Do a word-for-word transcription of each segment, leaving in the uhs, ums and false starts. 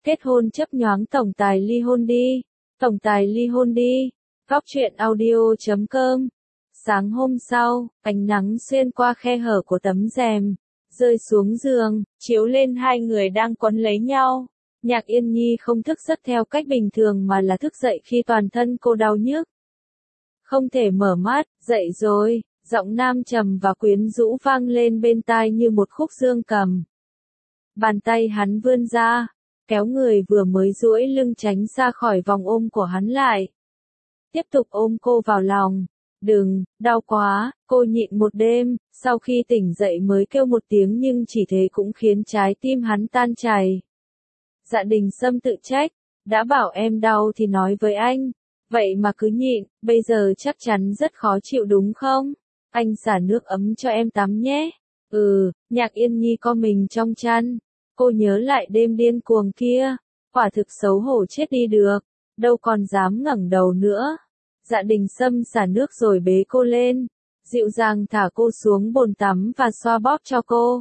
Kết hôn chấp nhoáng tổng tài ly hôn đi. Tổng tài ly hôn đi. Góc truyện audio chấm com. Sáng hôm sau, ánh nắng xuyên qua khe hở của tấm rèm, rơi xuống giường, chiếu lên hai người đang quấn lấy nhau. Nhạc Yên Nhi không thức giấc theo cách bình thường mà là thức dậy khi toàn thân cô đau nhức. Không thể mở mắt, dậy rồi, giọng nam trầm và quyến rũ vang lên bên tai như một khúc dương cầm. Bàn tay hắn vươn ra, kéo người vừa mới duỗi lưng tránh ra khỏi vòng ôm của hắn lại. Tiếp tục ôm cô vào lòng. Đừng, đau quá, cô nhịn một đêm, sau khi tỉnh dậy mới kêu một tiếng nhưng chỉ thế cũng khiến trái tim hắn tan chảy. Dạ Đình Sâm tự trách, đã bảo em đau thì nói với anh, vậy mà cứ nhịn, bây giờ chắc chắn rất khó chịu đúng không? Anh xả nước ấm cho em tắm nhé. Ừ, Nhạc Yên Nhi co mình trong chăn, cô nhớ lại đêm điên cuồng kia, quả thực xấu hổ chết đi được, đâu còn dám ngẩng đầu nữa. Dạ Đình Sâm xả nước rồi bế cô lên, dịu dàng thả cô xuống bồn tắm và xoa bóp cho cô.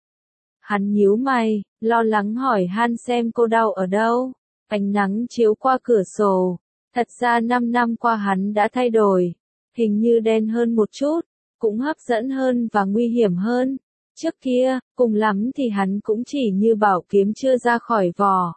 Hắn nhíu mày, lo lắng hỏi han xem cô đau ở đâu. Ánh nắng chiếu qua cửa sổ, thật ra năm năm qua hắn đã thay đổi, hình như đen hơn một chút, cũng hấp dẫn hơn và nguy hiểm hơn. Trước kia, cùng lắm thì hắn cũng chỉ như bảo kiếm chưa ra khỏi vỏ,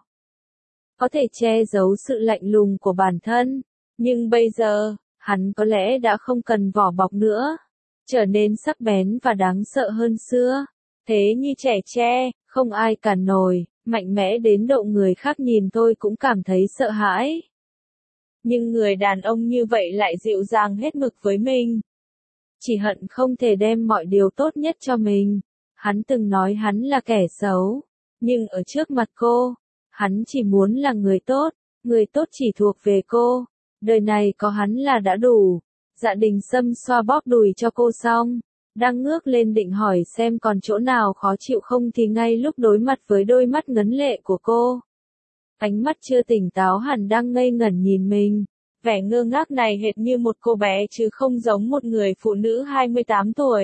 có thể che giấu sự lạnh lùng của bản thân. Nhưng bây giờ, hắn có lẽ đã không cần vỏ bọc nữa, trở nên sắc bén và đáng sợ hơn xưa. Thế như trẻ tre, không ai cản nổi, mạnh mẽ đến độ người khác nhìn tôi cũng cảm thấy sợ hãi. Nhưng người đàn ông như vậy lại dịu dàng hết mực với mình. Chỉ hận không thể đem mọi điều tốt nhất cho mình. Hắn từng nói hắn là kẻ xấu, nhưng ở trước mặt cô, hắn chỉ muốn là người tốt, người tốt chỉ thuộc về cô. Đời này có hắn là đã đủ. Dạ Đình Sâm xoa bóp đùi cho cô xong, đang ngước lên định hỏi xem còn chỗ nào khó chịu không thì ngay lúc đối mặt với đôi mắt ngấn lệ của cô. Ánh mắt chưa tỉnh táo hẳn đang ngây ngẩn nhìn mình. Vẻ ngơ ngác này hệt như một cô bé chứ không giống một người phụ nữ hai mươi tám tuổi.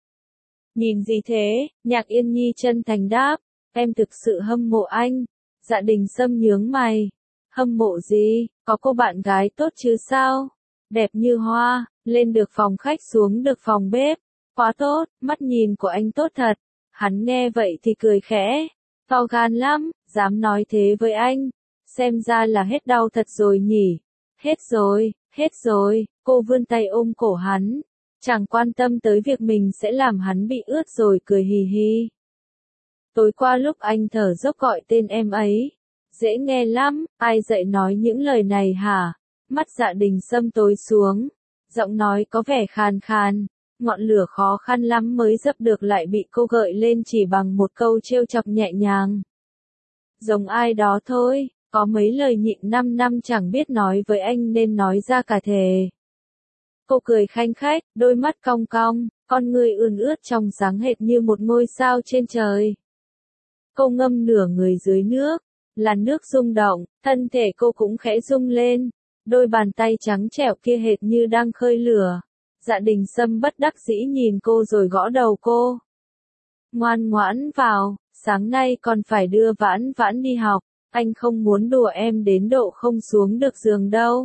Nhìn gì thế? Nhạc Yên Nhi chân thành đáp, em thực sự hâm mộ anh. Dạ Đình Sâm nhướng mày. Hâm mộ gì, có cô bạn gái tốt chứ sao? Đẹp như hoa, lên được phòng khách xuống được phòng bếp. Quá tốt, mắt nhìn của anh tốt thật. Hắn nghe vậy thì cười khẽ. To gan lắm, dám nói thế với anh. Xem ra là hết đau thật rồi nhỉ. Hết rồi, hết rồi, cô vươn tay ôm cổ hắn. Chẳng quan tâm tới việc mình sẽ làm hắn bị ướt rồi cười hì hì. Tối qua lúc anh thở dốc gọi tên em ấy. Dễ nghe lắm, ai dạy nói những lời này hả? Mắt Dạ Đình Sâm tối xuống, giọng nói có vẻ khàn khàn, ngọn lửa khó khăn lắm mới dập được lại bị cô gợi lên chỉ bằng một câu trêu chọc nhẹ nhàng. Giống ai đó thôi, có mấy lời nhịn năm năm chẳng biết nói với anh nên nói ra cả thề. Cô cười khanh khách, đôi mắt cong cong, con người ươn ướt trong sáng hệt như một ngôi sao trên trời. Cô ngâm nửa người dưới nước. Làn nước rung động, thân thể cô cũng khẽ rung lên, đôi bàn tay trắng trẻo kia hệt như đang khơi lửa. Dạ Đình Sâm bất đắc dĩ nhìn cô rồi gõ đầu cô. Ngoan ngoãn vào, sáng nay còn phải đưa Vãn Vãn đi học, anh không muốn đùa em đến độ không xuống được giường đâu.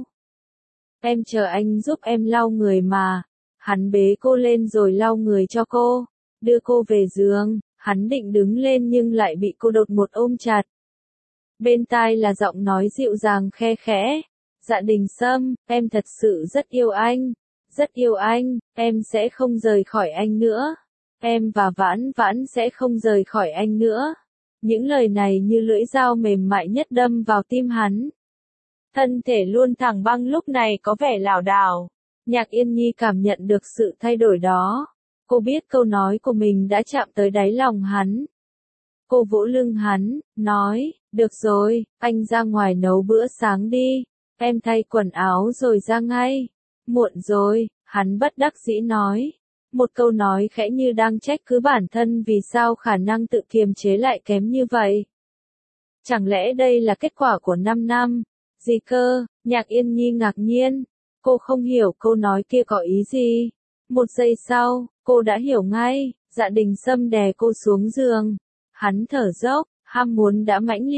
Em chờ anh giúp em lau người mà. Hắn bế cô lên rồi lau người cho cô, đưa cô về giường, hắn định đứng lên nhưng lại bị cô đột một ôm chặt. Bên tai là giọng nói dịu dàng khe khẽ. Dạ Đình Sâm, em thật sự rất yêu anh. Rất yêu anh, em sẽ không rời khỏi anh nữa. Em và Vãn Vãn sẽ không rời khỏi anh nữa. Những lời này như lưỡi dao mềm mại nhất đâm vào tim hắn. Thân thể luôn thẳng băng lúc này có vẻ lảo đảo. Nhạc Yên Nhi cảm nhận được sự thay đổi đó. Cô biết câu nói của mình đã chạm tới đáy lòng hắn. Cô vỗ lưng hắn, nói, được rồi, anh ra ngoài nấu bữa sáng đi, em thay quần áo rồi ra ngay. Muộn rồi, hắn bất đắc dĩ nói. Một câu nói khẽ như đang trách cứ bản thân vì sao khả năng tự kiềm chế lại kém như vậy. Chẳng lẽ đây là kết quả của năm năm? Gì cơ? Nhạc Yên Nhi ngạc nhiên. Cô không hiểu câu nói kia có ý gì. Một giây sau, cô đã hiểu ngay. Dạ Đình Sâm đè cô xuống giường. Hắn thở dốc, ham muốn đã mãnh liệt.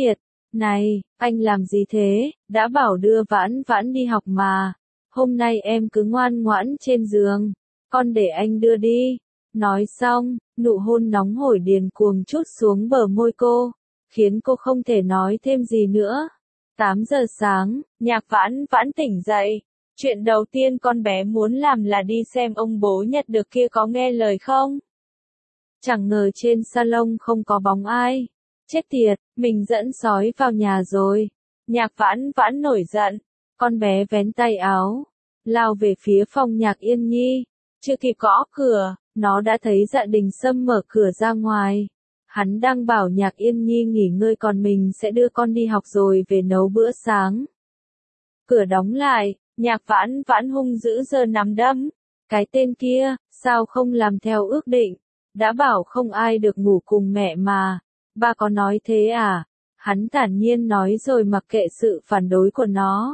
Này, anh làm gì thế, đã bảo đưa Vãn Vãn đi học mà, hôm nay em cứ ngoan ngoãn trên giường, con để anh đưa đi. Nói xong, nụ hôn nóng hổi điên cuồng trút xuống bờ môi cô, khiến cô không thể nói thêm gì nữa. tám giờ sáng, Nhạc Vãn Vãn tỉnh dậy. Chuyện đầu tiên con bé muốn làm là đi xem ông bố Nhật được kia có nghe lời không. Chẳng ngờ trên salon không có bóng ai. Chết tiệt, mình dẫn sói vào nhà rồi. Nhạc Vãn Vãn nổi giận. Con bé vén tay áo, lao về phía phòng Nhạc Yên Nhi. Chưa kịp gõ cửa, nó đã thấy Dạ Đình Sâm mở cửa ra ngoài. Hắn đang bảo Nhạc Yên Nhi nghỉ ngơi còn mình sẽ đưa con đi học rồi về nấu bữa sáng. Cửa đóng lại, Nhạc Vãn Vãn hung dữ giơ nắm đấm. Cái tên kia, sao không làm theo ước định? Đã bảo không ai được ngủ cùng mẹ mà. Ba có nói thế à? Hắn thản nhiên nói rồi mặc kệ sự phản đối của nó.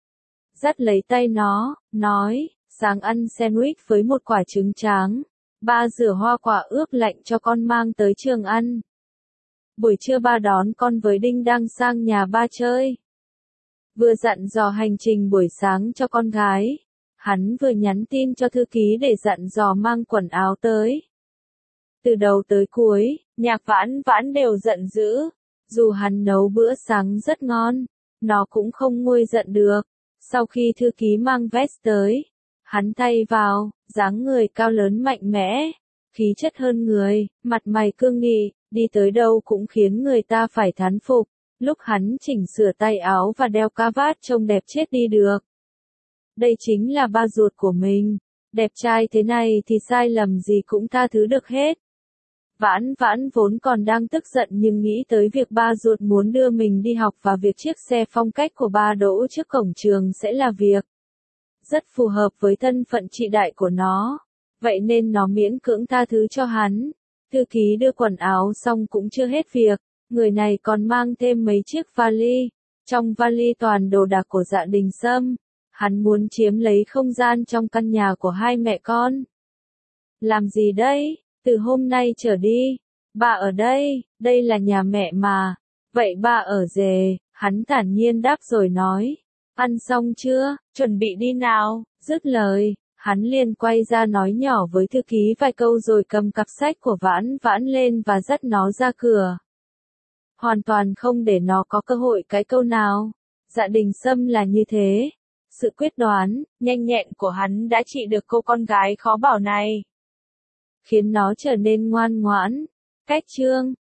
Dắt lấy tay nó, nói, sáng ăn sandwich với một quả trứng tráng. Ba rửa hoa quả ướp lạnh cho con mang tới trường ăn. Buổi trưa ba đón con với Đinh Đăng sang nhà ba chơi. Vừa dặn dò hành trình buổi sáng cho con gái. Hắn vừa nhắn tin cho thư ký để dặn dò mang quần áo tới. Từ đầu tới cuối, Nhạc Vãn Vãn đều giận dữ. Dù hắn nấu bữa sáng rất ngon, nó cũng không nguôi giận được. Sau khi thư ký mang vest tới, hắn thay vào, dáng người cao lớn mạnh mẽ, khí chất hơn người, mặt mày cương nghị, đi tới đâu cũng khiến người ta phải thán phục. Lúc hắn chỉnh sửa tay áo và đeo cà vạt trông đẹp chết đi được. Đây chính là ba ruột của mình, đẹp trai thế này thì sai lầm gì cũng tha thứ được hết. Vãn Vãn vốn còn đang tức giận nhưng nghĩ tới việc ba ruột muốn đưa mình đi học và việc chiếc xe phong cách của ba đỗ trước cổng trường sẽ là việc rất phù hợp với thân phận chị đại của nó. Vậy nên nó miễn cưỡng tha thứ cho hắn. Thư ký đưa quần áo xong cũng chưa hết việc. Người này còn mang thêm mấy chiếc vali. Trong vali toàn đồ đạc của Dạ Đình Sâm. Hắn muốn chiếm lấy không gian trong căn nhà của hai mẹ con. Làm gì đây? Từ hôm nay trở đi, ba ở đây, đây là nhà mẹ mà. Vậy ba ở rể, hắn thản nhiên đáp rồi nói. Ăn xong chưa, chuẩn bị đi nào, dứt lời, hắn liền quay ra nói nhỏ với thư ký vài câu rồi cầm cặp sách của Vãn Vãn lên và dắt nó ra cửa. Hoàn toàn không để nó có cơ hội cái câu nào. Dạ Đình Sâm là như thế. Sự quyết đoán, nhanh nhẹn của hắn đã trị được cô con gái khó bảo này. Khiến nó trở nên ngoan ngoãn. Cách chương